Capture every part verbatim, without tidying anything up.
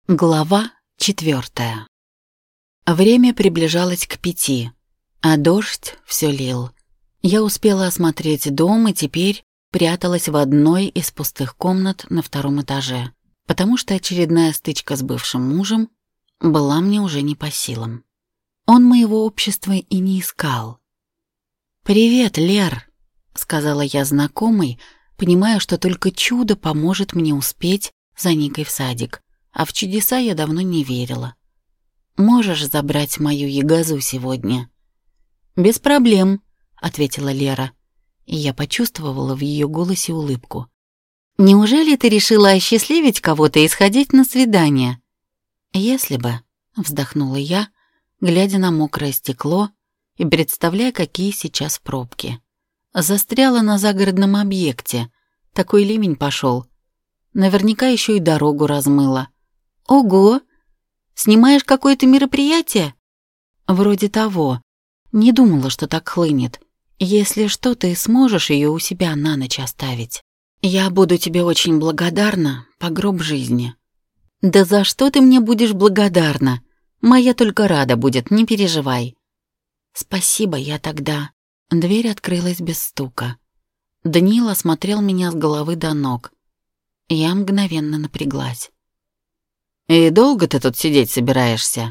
Глава четвертая. Время приближалось к пяти, а дождь все лил. Я успела осмотреть дом и теперь пряталась в одной из пустых комнат на втором этаже, потому что очередная стычка с бывшим мужем была мне уже не по силам. Он моего общества и не искал. «Привет, Лер», — сказала я знакомой, понимая, что только чудо поможет мне успеть за Никой в садик. А в чудеса я давно не верила. «Можешь забрать мою ягозу сегодня?» «Без проблем», — ответила Лера, и я почувствовала в ее голосе улыбку. «Неужели ты решила осчастливить кого-то и сходить на свидание?» «Если бы», — вздохнула я, глядя на мокрое стекло и представляя, какие сейчас пробки. Застряла на загородном объекте. Такой ливень пошел. Наверняка еще и дорогу размыло. «Ого! Снимаешь какое-то мероприятие?» «Вроде того. Не думала, что так хлынет. Если что, ты сможешь ее у себя на ночь оставить. Я буду тебе очень благодарна по гроб жизни». «Да за что ты мне будешь благодарна? Моя только рада будет, не переживай». «Спасибо, я тогда». Дверь открылась без стука. Даниил осмотрел меня с головы до ног. Я мгновенно напряглась. «И долго ты тут сидеть собираешься?»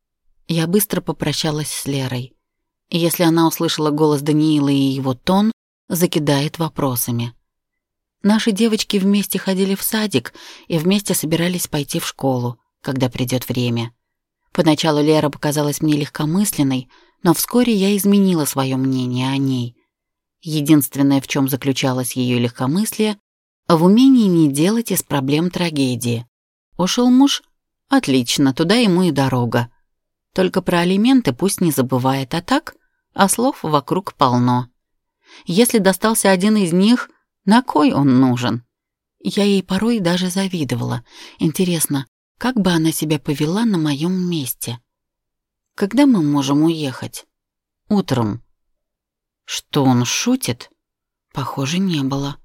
Я быстро попрощалась с Лерой. Если она услышала голос Даниила и его тон, закидает вопросами. Наши девочки вместе ходили в садик и вместе собирались пойти в школу, когда придет время. Поначалу Лера показалась мне легкомысленной, но вскоре я изменила свое мнение о ней. Единственное, в чем заключалось ее легкомыслие, в умении не делать из проблем трагедии. Ушел муж? Отлично, туда ему и дорога. Только про алименты пусть не забывает, а так, а слов вокруг полно. Если достался один из них, на кой он нужен? Я ей порой даже завидовала. Интересно, как бы она себя повела на моем месте? Когда мы можем уехать? Утром. Что, он шутит? Похоже, не было.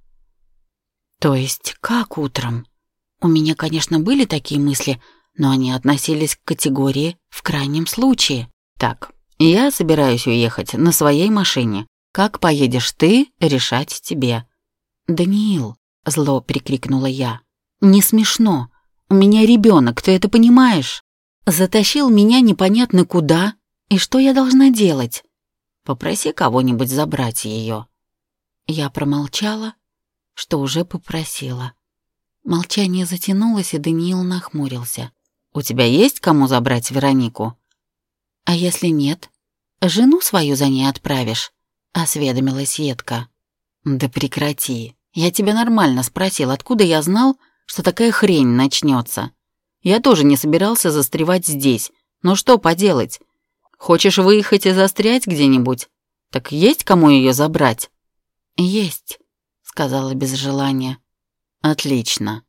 То есть, как утром? У меня, конечно, были такие мысли, но они относились к категории «в крайнем случае». Так, я собираюсь уехать на своей машине. Как поедешь ты, решать тебе. «Даниил», — зло прикрикнула я, — «не смешно. У меня ребенок, ты это понимаешь? Затащил меня непонятно куда, и что я должна делать? Попроси кого-нибудь забрать ее». Я промолчала, что уже попросила. Молчание затянулось, и Даниил нахмурился. «У тебя есть кому забрать Веронику?» «А если нет? Жену свою за ней отправишь?» — осведомилась едко. «Да прекрати. Я тебя нормально спросил, откуда я знал, что такая хрень начнется. Я тоже не собирался застревать здесь. Но что поделать? Хочешь выехать и застрять где-нибудь? Так есть кому ее забрать?» «Есть», — сказала без желания. «Отлично».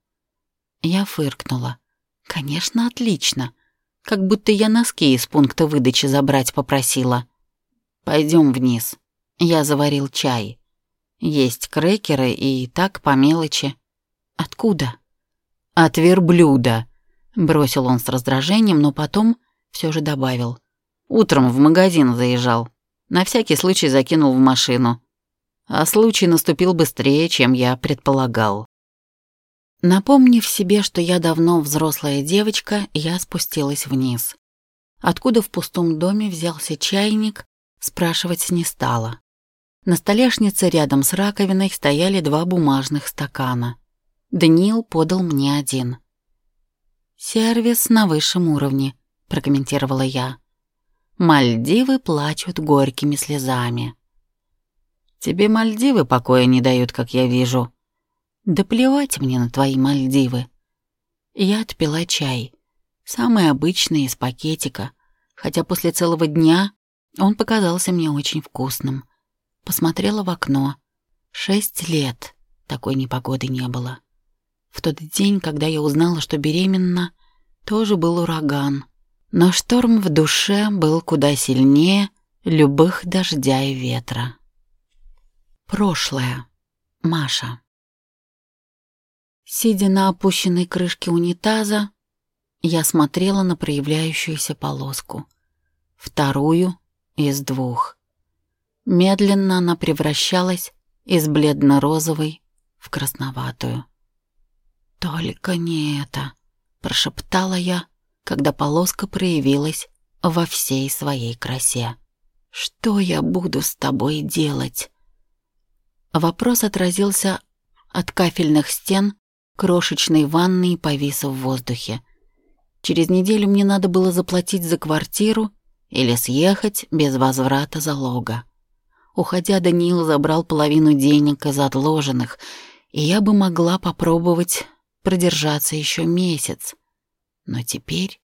Я фыркнула. «Конечно, отлично. Как будто я носки из пункта выдачи забрать попросила. Пойдем вниз. Я заварил чай. Есть крекеры и так по мелочи». «Откуда?» «От верблюда», — бросил он с раздражением, но потом все же добавил. «Утром в магазин заезжал. На всякий случай закинул в машину. А случай наступил быстрее, чем я предполагал». Напомнив себе, что я давно взрослая девочка, я спустилась вниз. Откуда в пустом доме взялся чайник, спрашивать не стала. На столешнице рядом с раковиной стояли два бумажных стакана. Даниил подал мне один. «Сервис на высшем уровне», — прокомментировала я. «Мальдивы плачут горькими слезами». «Тебе Мальдивы покоя не дают, как я вижу». «Да плевать мне на твои Мальдивы». Я отпила чай, самый обычный из пакетика, хотя после целого дня он показался мне очень вкусным. Посмотрела в окно. Шесть лет такой непогоды не было. В тот день, когда я узнала, что беременна, тоже был ураган. Но шторм в душе был куда сильнее любых дождя и ветра. Прошлое. Маша. Сидя на опущенной крышке унитаза, Я смотрела на проявляющуюся полоску. Вторую из двух. Медленно она превращалась из бледно-розовой в красноватую. «Только не это», — прошептала я, когда полоска проявилась во всей своей красе. «Что я буду с тобой делать?» Вопрос отразился от кафельных стен крошечной ванной и повис в воздухе. Через неделю мне надо было заплатить за квартиру или съехать без возврата залога. Уходя, Даниил забрал половину денег из отложенных, и я бы могла попробовать продержаться еще месяц. Но теперь...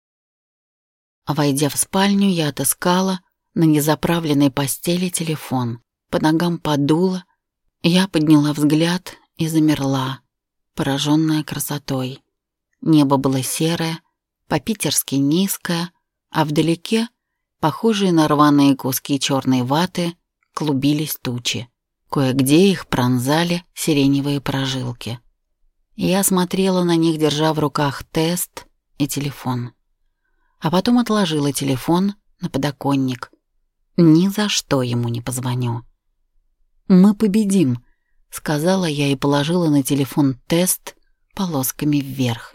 Войдя в спальню, я отыскала на незаправленной постели телефон. По ногам подуло, я подняла взгляд и замерла, пораженная красотой. Небо было серое, по-питерски низкое, а вдалеке, похожие на рваные куски черной ваты, клубились тучи. Кое-где их пронзали сиреневые прожилки. Я смотрела на них, держа в руках тест и телефон. А потом отложила телефон на подоконник. Ни за что ему не позвоню. «Мы победим», — сказала я и положила на телефон тест полосками вверх.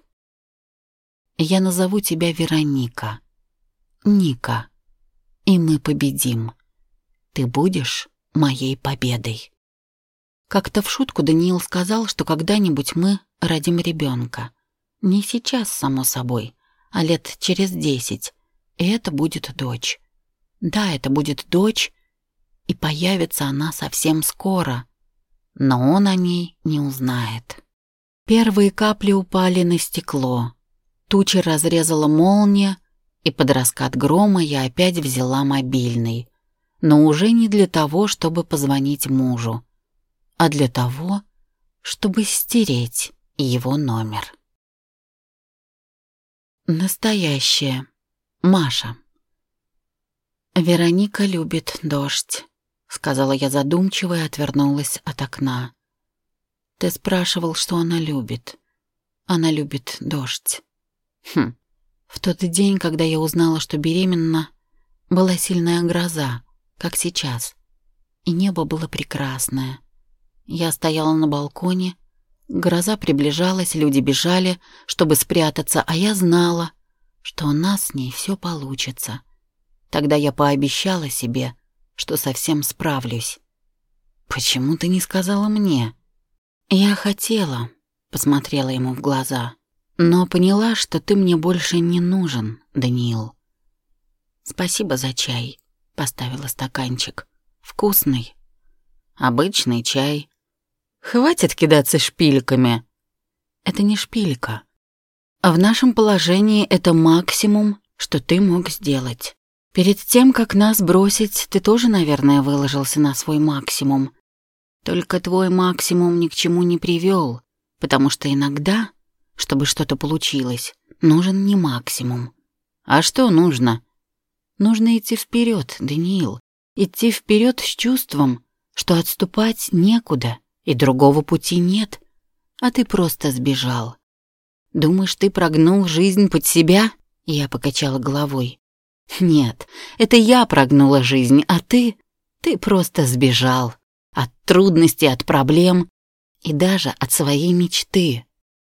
«Я назову тебя Вероника. Ника. И мы победим. Ты будешь моей победой». Как-то в шутку Даниил сказал, что когда-нибудь мы родим ребенка. Не сейчас, само собой, а лет через десять. И это будет дочь. Да, это будет дочь, и появится она совсем скоро. Но он о ней не узнает. Первые капли упали на стекло. Тучи разрезала молния, и под раскат грома я опять взяла мобильный. Но уже не для того, чтобы позвонить мужу, а для того, чтобы стереть его номер. Настоящая. Маша. «Вероника любит дождь», — сказала я задумчиво и отвернулась от окна. «Ты спрашивал, что она любит. Она любит дождь». Хм. В тот день, когда я узнала, что беременна, была сильная гроза, как сейчас, и небо было прекрасное. Я стояла на балконе, гроза приближалась, люди бежали, чтобы спрятаться, а я знала, что у нас с ней все получится. Тогда я пообещала себе, что совсем справлюсь. «Почему ты не сказала мне?» «Я хотела», — посмотрела ему в глаза, «но поняла, что ты мне больше не нужен, Даниил». «Спасибо за чай», — поставила стаканчик. «Вкусный». «Обычный чай». «Хватит кидаться шпильками». «Это не шпилька. А в нашем положении это максимум, что ты мог сделать. Перед тем, как нас бросить, ты тоже, наверное, выложился на свой максимум. Только твой максимум ни к чему не привел, потому что иногда, чтобы что-то получилось, нужен не максимум». «А что нужно?» «Нужно идти вперед, Даниил. Идти вперед с чувством, что отступать некуда и другого пути нет, а ты просто сбежал. Думаешь, ты прогнул жизнь под себя?» Я покачала головой. «Нет, это я прогнула жизнь, а ты... Ты просто сбежал. От трудностей, от проблем и даже от своей мечты».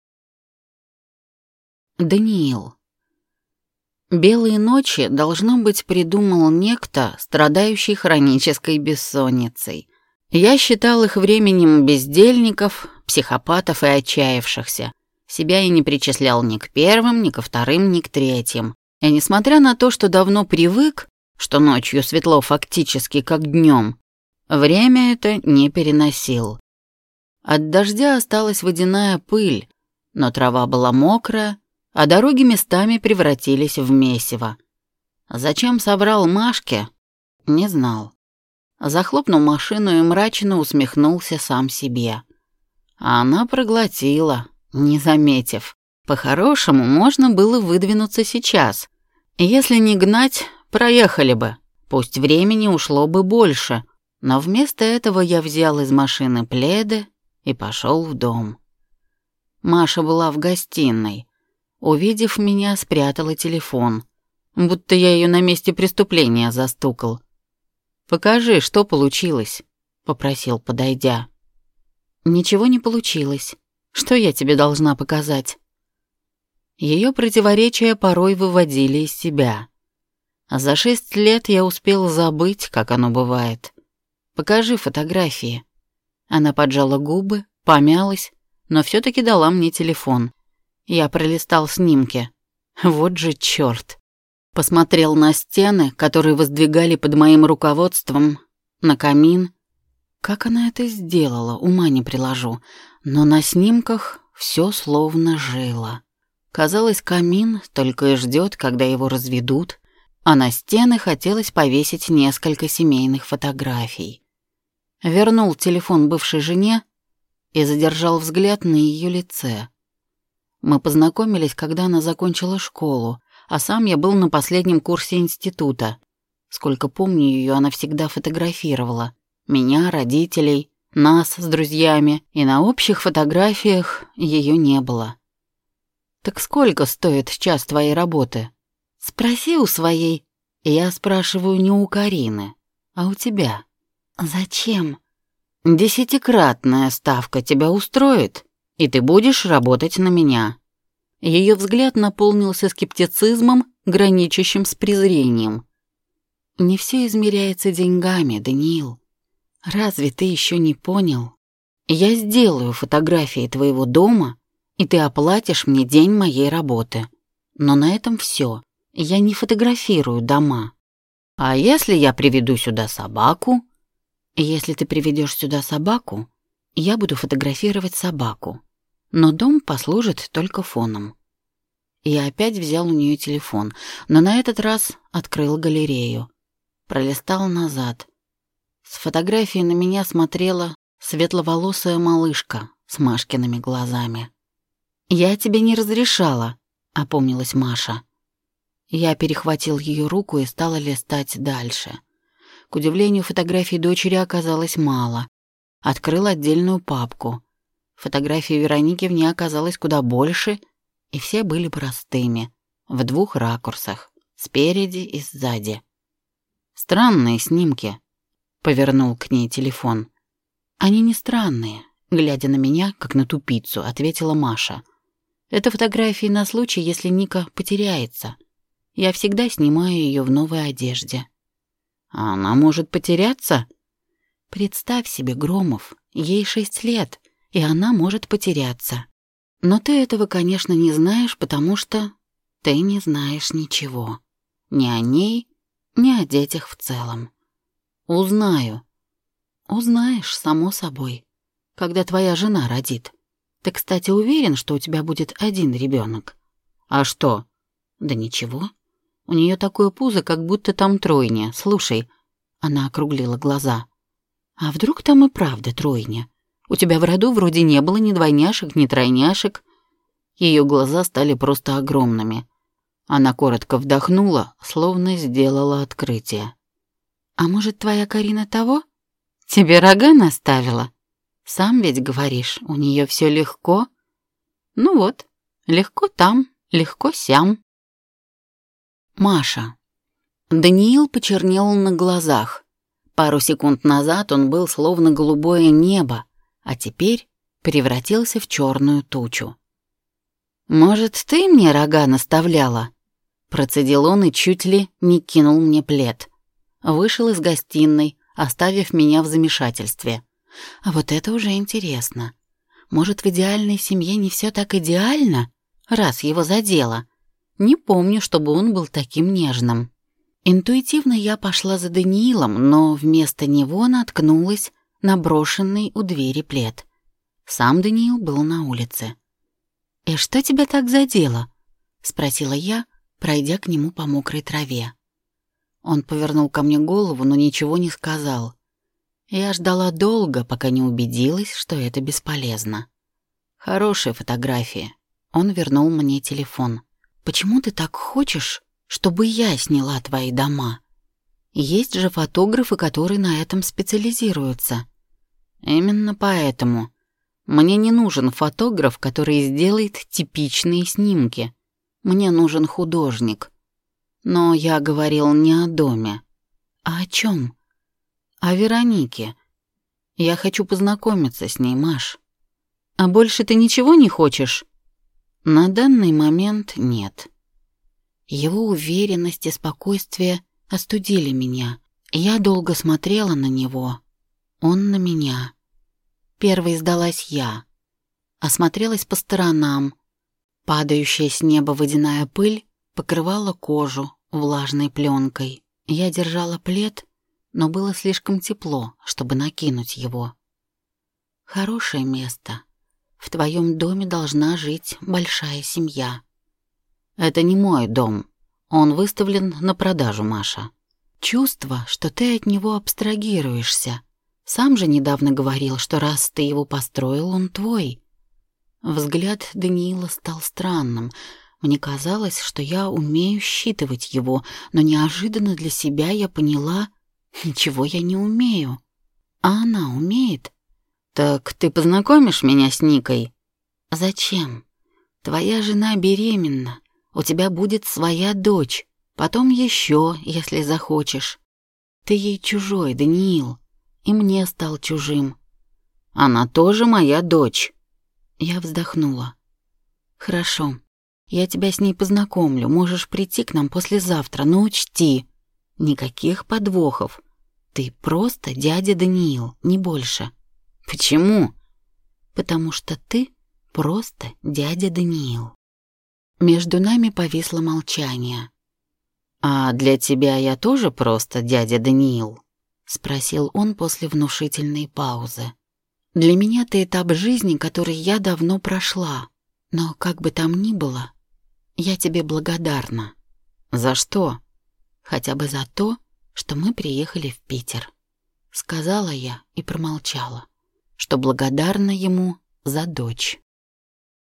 Даниил. «Белые ночи» должно быть придумал некто, страдающий хронической бессонницей. Я считал их временем бездельников, психопатов и отчаявшихся. Себя я не причислял ни к первым, ни ко вторым, ни к третьим. И несмотря на то, что давно привык, что ночью светло фактически как днем, время это не переносил. От дождя осталась водяная пыль, но трава была мокрая, а дороги местами превратились в месиво. Зачем собрал Машке? Не знал. Захлопнул машину и мрачно усмехнулся сам себе. А она проглотила, не заметив. По-хорошему, можно было выдвинуться сейчас. Если не гнать, проехали бы. Пусть времени ушло бы больше. Но вместо этого я взял из машины пледы и пошел в дом. Маша была в гостиной. Увидев меня, спрятала телефон, будто я ее на месте преступления застукал. «Покажи, что получилось», — попросил, подойдя. «Ничего не получилось. Что я тебе должна показать?» Ее противоречия порой выводили из себя. За шесть лет я успел забыть, как оно бывает. «Покажи фотографии». Она поджала губы, помялась, но все-таки дала мне телефон. Я пролистал снимки. Вот же чёрт. Посмотрел на стены, которые воздвигали под моим руководством, на камин. Как она это сделала, ума не приложу, но на снимках все словно жило. Казалось, камин только и ждет, когда его разведут, а на стены хотелось повесить несколько семейных фотографий. Вернул телефон бывшей жене и задержал взгляд на ее лице. Мы познакомились, когда она закончила школу, а сам я был на последнем курсе института. Сколько помню ее, она всегда фотографировала. Меня, родителей, нас с друзьями, и на общих фотографиях ее не было. «Так сколько стоит час твоей работы?» «Спроси у своей». Я спрашиваю не у Карины, а у тебя. «Зачем?» «Десятикратная ставка тебя устроит, и ты будешь работать на меня». Ее взгляд наполнился скептицизмом, граничащим с презрением. «Не все измеряется деньгами, Даниил. Разве ты еще не понял? Я сделаю фотографии твоего дома, и ты оплатишь мне день моей работы. Но на этом все. Я не фотографирую дома. А если я приведу сюда собаку?» «Если ты приведешь сюда собаку, я буду фотографировать собаку, но дом послужит только фоном». Я опять взял у нее телефон, но на этот раз открыл галерею. Пролистал назад. С фотографии на меня смотрела светловолосая малышка с Машкиными глазами. «Я тебе не разрешала», — опомнилась Маша. Я перехватил ее руку и стала листать дальше. К удивлению, фотографий дочери оказалось мало. Открыл отдельную папку. Фотографии Вероники в ней оказалось куда больше, и все были простыми, в двух ракурсах, спереди и сзади. «Странные снимки», — повернул к ней телефон. «Они не странные», — глядя на меня, как на тупицу, ответила Маша. «Это фотографии на случай, если Ника потеряется. Я всегда снимаю ее в новой одежде». «А она может потеряться?» «Представь себе, Громов, ей шесть лет, и она может потеряться. Но ты этого, конечно, не знаешь, потому что ты не знаешь ничего. Ни о ней, ни о детях в целом». «Узнаю». «Узнаешь, само собой, когда твоя жена родит. Ты, кстати, уверен, что у тебя будет один ребенок?» «А что?» «Да ничего. У нее такое пузо, как будто там тройня. Слушай», — она округлила глаза, «а вдруг там и правда тройня? У тебя в роду вроде не было ни двойняшек, ни тройняшек». Ее глаза стали просто огромными. Она коротко вдохнула, словно сделала открытие. «А может, твоя Карина того? Тебе рога наставила? Сам ведь говоришь, у нее все легко. Ну вот, легко там, легко сям». Маша. Даниил почернел на глазах. Пару секунд назад он был словно голубое небо, а теперь превратился в черную тучу. «Может, ты мне рога наставляла?» Процедил он и чуть ли не кинул мне плед. Вышел из гостиной, оставив меня в замешательстве. А вот это уже интересно. Может, в идеальной семье не все так идеально, раз его задело? Не помню, чтобы он был таким нежным. Интуитивно я пошла за Даниилом, но вместо него наткнулась на брошенный у двери плед. Сам Даниил был на улице. «И что тебя так задело?» — спросила я, пройдя к нему по мокрой траве. Он повернул ко мне голову, но ничего не сказал. Я ждала долго, пока не убедилась, что это бесполезно. «Хорошие фотографии». Он вернул мне телефон. «Почему ты так хочешь, чтобы я сняла твои дома? Есть же фотографы, которые на этом специализируются». «Именно поэтому. Мне не нужен фотограф, который сделает типичные снимки. Мне нужен художник. Но я говорил не о доме. А о чем? О Веронике. Я хочу познакомиться с ней, Маш. А больше ты ничего не хочешь? На данный момент нет. Его уверенность и спокойствие остудили меня. Я долго смотрела на него. Он на меня. Первой сдалась я. Осмотрелась по сторонам. Падающая с неба водяная пыль покрывала кожу влажной пленкой. Я держала плед, но было слишком тепло, чтобы накинуть его. Хорошее место. В твоем доме должна жить большая семья. Это не мой дом. Он выставлен на продажу, Маша. Чувство, что ты от него абстрагируешься. Сам же недавно говорил, что раз ты его построил, он твой. Взгляд Даниила стал странным. Мне казалось, что я умею считывать его, но неожиданно для себя я поняла, ничего я не умею. А она умеет. Так ты познакомишь меня с Никой? Зачем? Твоя жена беременна. У тебя будет своя дочь. Потом еще, если захочешь. Ты ей чужой, Даниил. И мне стал чужим. Она тоже моя дочь. Я вздохнула. Хорошо. Я тебя с ней познакомлю. Можешь прийти к нам послезавтра, но учти. Никаких подвохов. Ты просто дядя Даниил, не больше. Почему? Потому что ты просто дядя Даниил. Между нами повисло молчание. «А для тебя я тоже просто дядя Даниил?» — спросил он после внушительной паузы. «Для меня ты этап жизни, который я давно прошла. Но как бы там ни было, я тебе благодарна». «За что?» «Хотя бы за то, что мы приехали в Питер», — сказала я и промолчала, что благодарна ему за дочь.